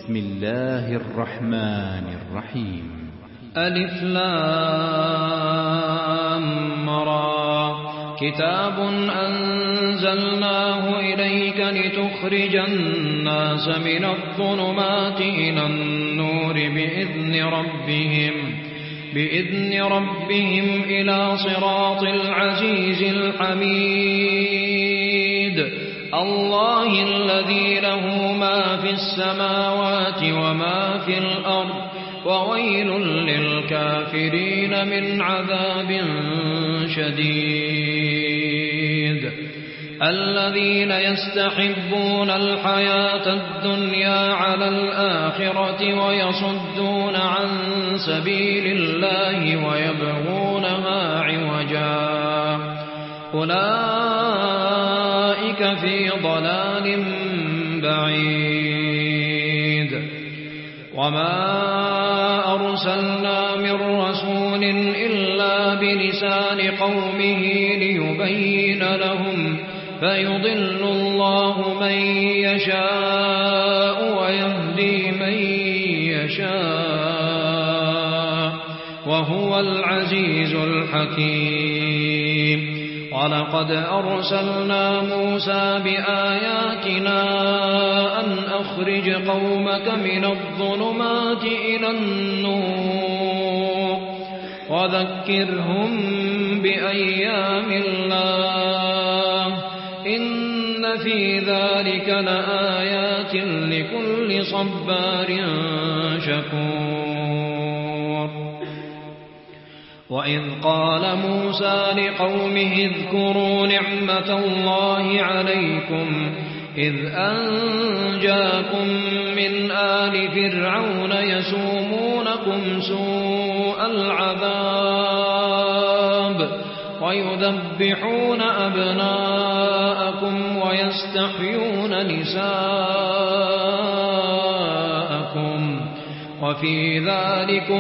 بسم الله الرحمن الرحيم. ألف لام را كتاب أنزلناه إليك لتخرج الناس من الظلمات إلى النور بإذن ربهم إلى صراط العزيز الحميد الله الذي له ما في السماوات وما في الأرض وويل للكافرين من عذاب شديد الذين يستحبون الحياة الدنيا على الآخرة ويصدون عن سبيل الله ويبغونها عوجا أولئك في ضلال بعيد وما أرسلنا من رسول إلا بلسان قومه ليبين لهم فيضل الله من يشاء ويهدي من يشاء وهو العزيز الحكيم ولقد أرسلنا موسى بآياتنا أن أخرج قومك من الظلمات إلى النور وذكرهم بأيام الله إن في ذلك لآيات لكل صبار شكور وإذ قال موسى لقومه اذكروا نعمة الله عليكم إذ أنجاكم من آل فرعون يسومونكم سوء العذاب ويذبحون أبناءكم ويستحيون نساءكم وفي ذلكم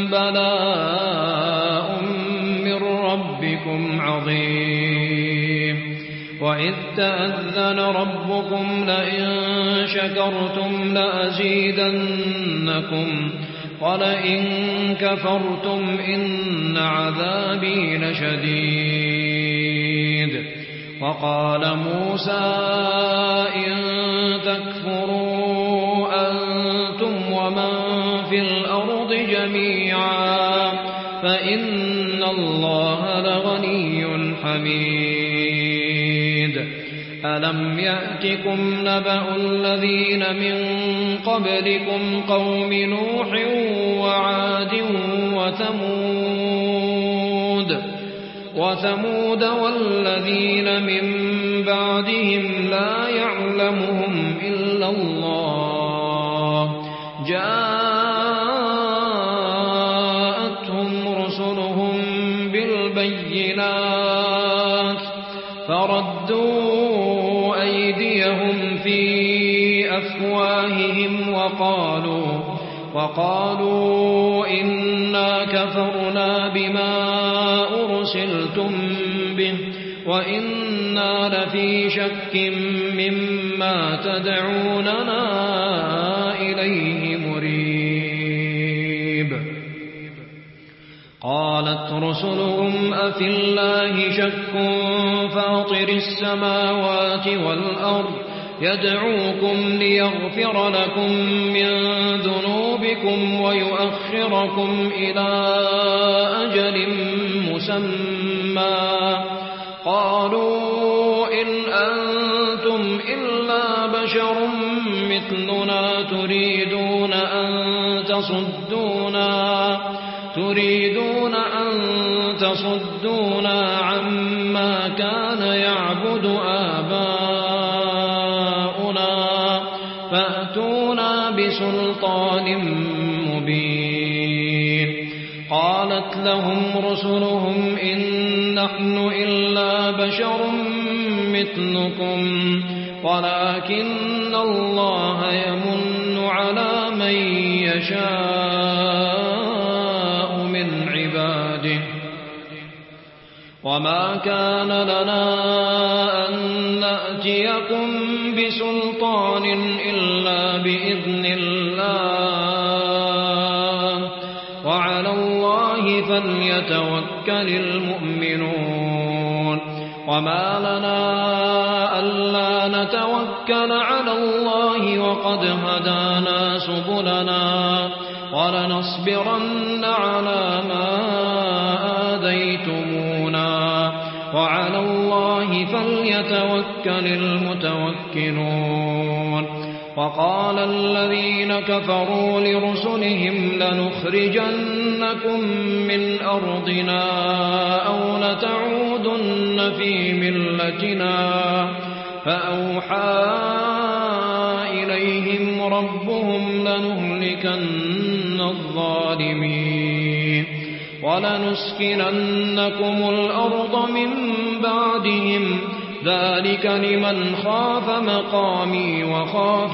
بلاء من ربكم عظيم وإذ تأذن ربكم لئن شكرتم لأزيدنكم ولئن كفرتم إن عذابي لشديد وقال موسى إن تكفروا أنتم ومن في الأرض جميعا فإن الله لغني حميد ألم يأتكم نبأ الذين من قبلكم قوم نوح وعاد وثمود والذين من بعدهم لا يعلمهم إلا الله جاءتهم رسلهم بالبينات فردوا أيديهم في أفواههم وقالوا إنا كفرنا بما أرسلتم به وإنا لفي شك مما تدعوننا إليه مريب قالت رسلهم أفي الله شك فاطر السماوات والأرض يدعوكم ليغفر لكم من ذنوبكم ويؤخركم إلى أجل مسمى قالوا إن أنتم إلا بشر مثلنا تريدون أن تصدونا عما كان يعبد آباؤنا فأتونا بسلطان مبين قالت لهم رسلهم إن نحن إلا بشر مثلكم ولكن الله يمن على من يشاء من عباده وما كان لنا أن نأتيكم بسلطان إلا بإذن بإذن الله وعلى الله فليتوكل المؤمنون وما لنا ألا نتوكل على الله وقد هدانا سبلنا ولنصبرن على ما آذيتمونا وعلى الله فليتوكل المتوكلون وقال الذين كفروا لرسلهم لنخرجنكم من أرضنا أو لتعودن في ملتنا فأوحى إليهم ربهم لنهلكن الظالمين ولنسكننكم الأرض من بعدهم ذلك لمن خاف مقامي وخاف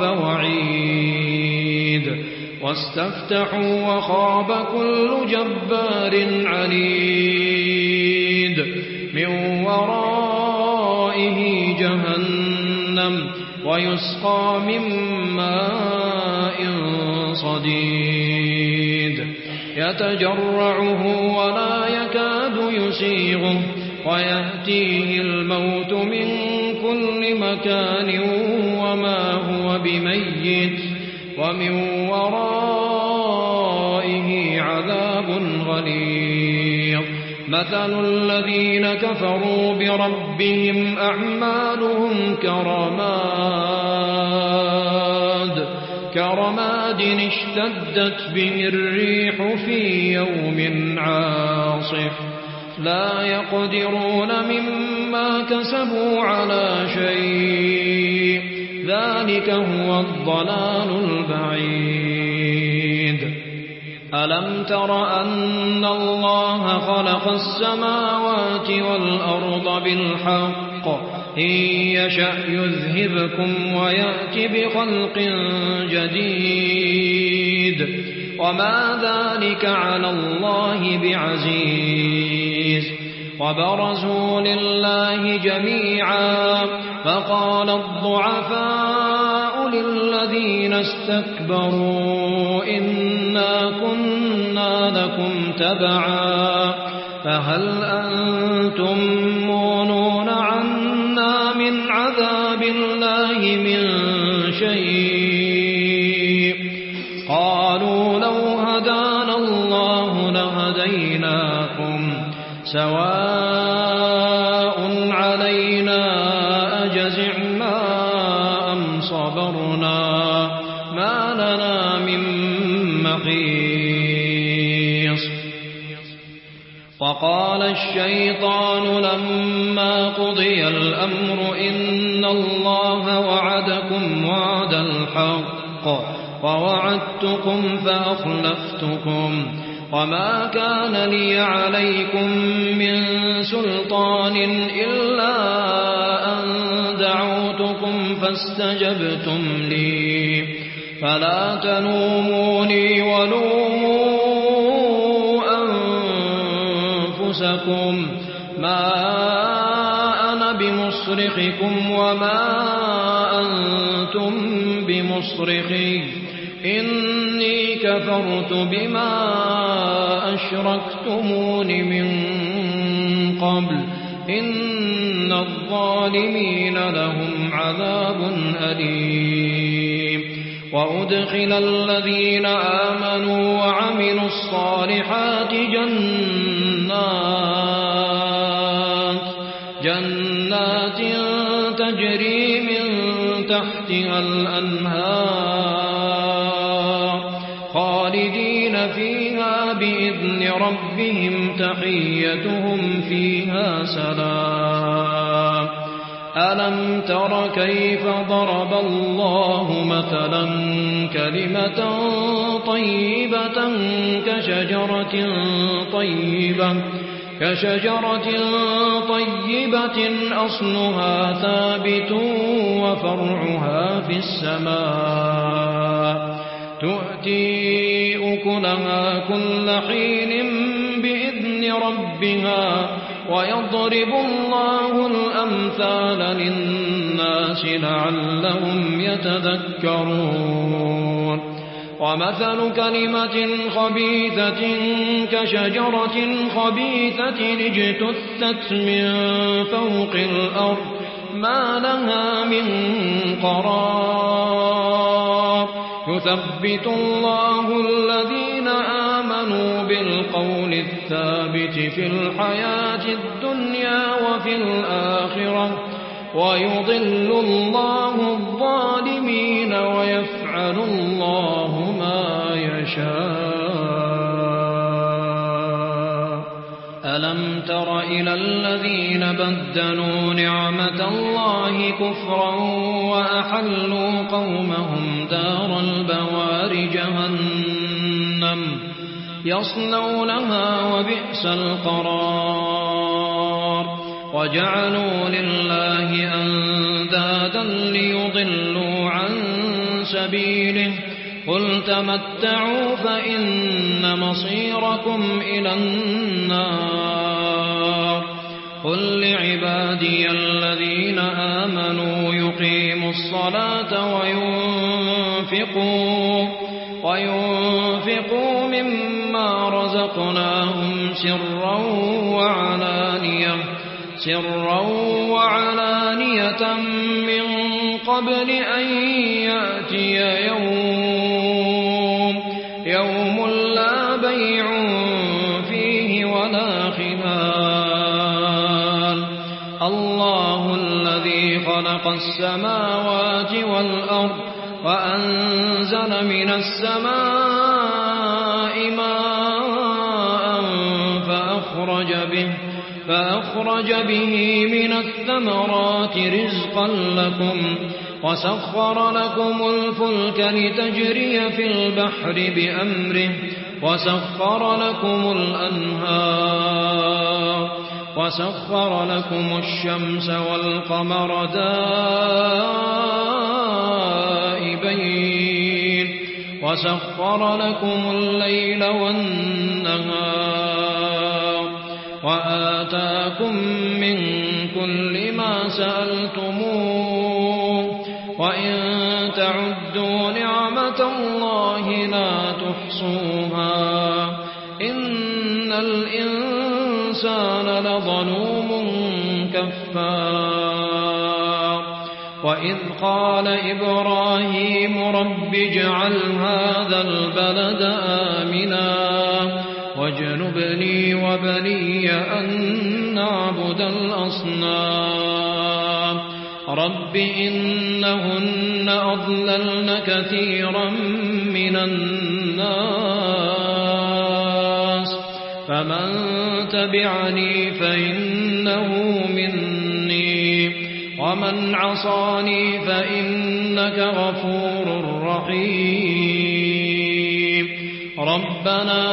وعيد واستفتحوا وخاب كل جبار عنيد من ورائه جهنم ويسقى من ماء صديد يتجرعه ولا يكاد يسيغه ويأتيه الموت من كل مكان وما هو بميت ومن ورائه عذاب غليظ مثل الذين كفروا بربهم أعمالهم كرماد اشتدت به الريح في يوم عاصف لا يقدرون مما كسبوا على شيء ذلك هو الضلال البعيد ألم تر أن الله خلق السماوات والأرض بالحق إن يشأ يذهبكم ويأتي بخلق جديد وما ذلك على الله بعزيز وبرزوا لله جميعا فقال الضعفاء للذين استكبروا إنا كنا لكم تبعا فهل أنتم مغنون عنا من عذاب الله من شيء قالوا لو هدانا الله لهديناكم سواء علينا أجزعنا أم صبرنا ما لنا من محيص وقال الشيطان لما قضي الأمر إن الله وعدكم وعد الحق ووعدتكم فأخلفتكم وما كان لي عليكم من سلطان إلا أن دعوتكم فاستجبتم لي فلا تلوموني ولوموا أنفسكم ما أنا بمصرخكم وما أنتم بمصرخي إني كفرت بما أشركتمون من قبل إن الظالمين لهم عذاب أليم وأدخل الذين آمنوا وعملوا الصالحات جنات تجري من تحتها الأنهار خالدين فيها بإذن ربهم تحيتهم فيها سلام ألم تر كيف ضرب الله مثلا كلمة طيبة كشجرة طيبة أصلها ثابت وفرعها في السماء تؤتي أكلها كل حين بإذن ربها ويضرب الله الأمثال للناس لعلهم يتذكرون ومثل كلمة خبيثة كشجرة خبيثة اجتثت من فوق الأرض ما لها من قرار يثبت الله الذين آمنوا بالقول الثابت في الحياة الدنيا وفي الآخرة ويضل الله الظالمين ويفعل الله ما يشاء ألم تر إلى الذين بدلوا نعمة الله كفرا وأحلوا قومهم دار البوار جهنم يصلونها وبئس القرار وجعلوا لله أندادا ليضلوا عن سبيله قل تمتعوا فإن مصيركم إلى النار قل لعبادي الذين آمنوا يقيموا الصلاة وينفقوا مما رزقناهم سرا وعلانية من قبل أن يأتي يوم لا بيع فيه ولا خلال الله الذي خلق السماوات والأرض وأنزل من السماء ماء فأخرج به من الثمرات رزقا لكم وسخر لكم الفلك لتجري في البحر بأمره وسخر لكم الأنهار وسخر لكم الشمس والقمر دائبين وسخر لكم الليل والنهار وآتاكم من كل ما سألتموه وإن تعدوا نعمة الله لا تحصوها إن الإنسان لظلوم كفار وإذ قال إبراهيم رب اجعل هذا البلد آمنا واجنبني وبني أن نعبد الأصنام رب إنهن أضللن كثيرا من الناس فمن تبعني فإنه مني ومن عصاني فإنك غفور رحيم ربنا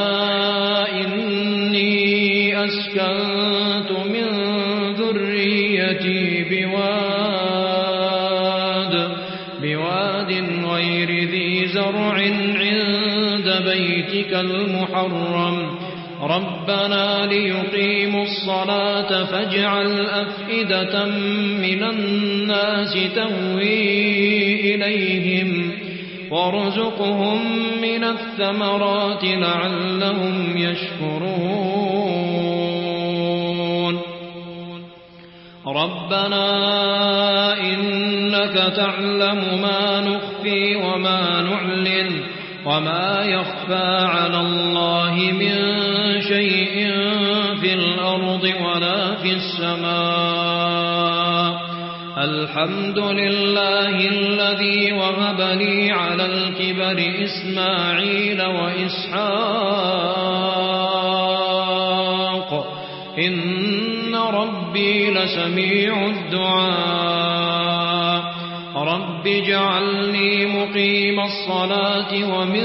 إني أسكنت من ذريتي بواد غير ذي زرع عند بيتك المحرم ربنا ليقيموا الصلاة فاجعل أفئدة من الناس تهوي إليهم وارزقهم من الثمرات لعلهم يشكرون ربنا إنك تعلم ما نخفي وما نعلن وما يخفى على الله من شيء في الأرض ولا في السماء الحمد لله الذي وهب لي على الكبر إسماعيل وإسحاق إن ربي لسميع الدعاء رب اجعلني مقيم الصلاة ومن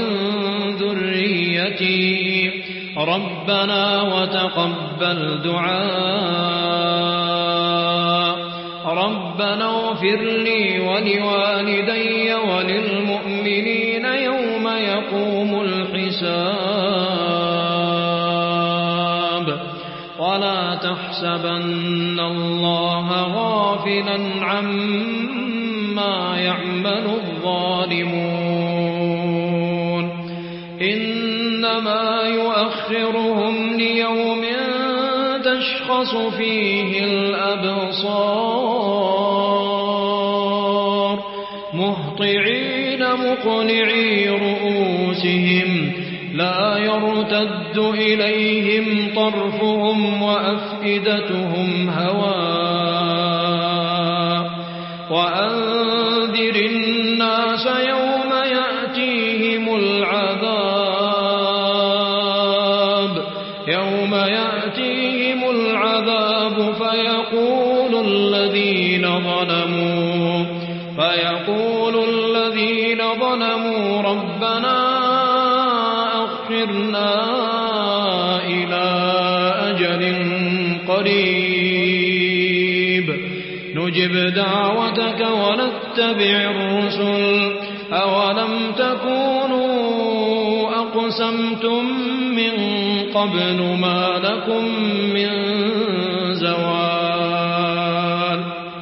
ذريتي ربنا وتقبل دعاء ربنا اغفر لي ولوالدي وللمؤمنين يوم يقوم الحساب ولا تحسبن الله غافلا عما يعمل الظالمون إنما يؤخرهم ليوم تشخص فيه الأبصار مهطعين مقنعي رؤوسهم لا يرتد إليهم طرفهم وأفئدتهم هواء وأنذر الناس يوم يأتيهم العذاب فيقول الذين ظلموا ربنا أخرنا إلى أجل قريب نجب دعوتك ونتبع الرسل أولم تكونوا أقسمتم من قبل ما لكم من زوال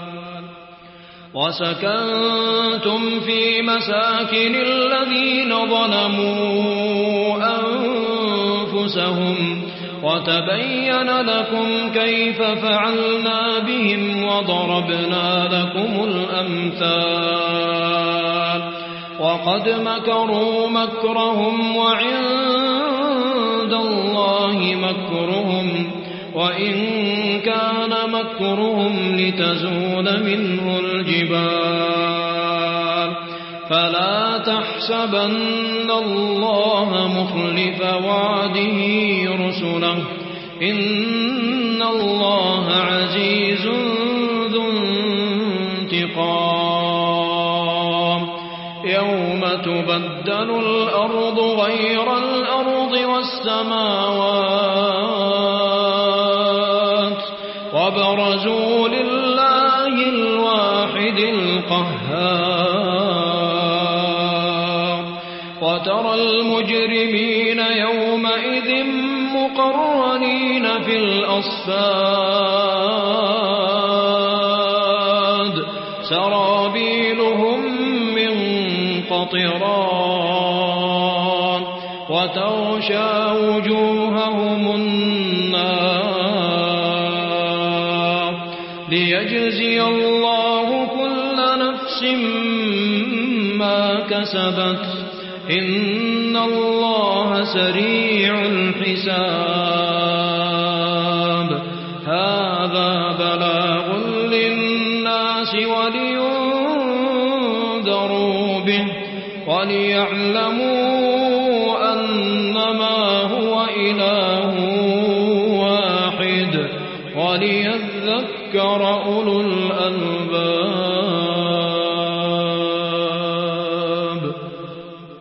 وسكنتم في مساكن الذين ظلموا أنفسهم وتبين لكم كيف فعلنا بهم وضربنا لكم الأمثال وقد مكروا مكرهم وعند الله مكرهم وإن كان مكرهم لتزول منه الجبال فلا تحسبن الله مخلف وعده رسله إن الله عزيز ذو انتقام يوم تبدل الأرض غير الأرض والسماوات وبرزوا لله الواحد القهار وترى المجرمين يومئذ مقرنين في الأصفاد سرابيلهم من قطران وتغشى وجوههم النار ليجزي الله كل نفس ما كسبت إن الله سريع الحساب هذا بلاغ للناس ولينذروا به وليعلموا أنما هو إله واحد وليذكر أولو الألباب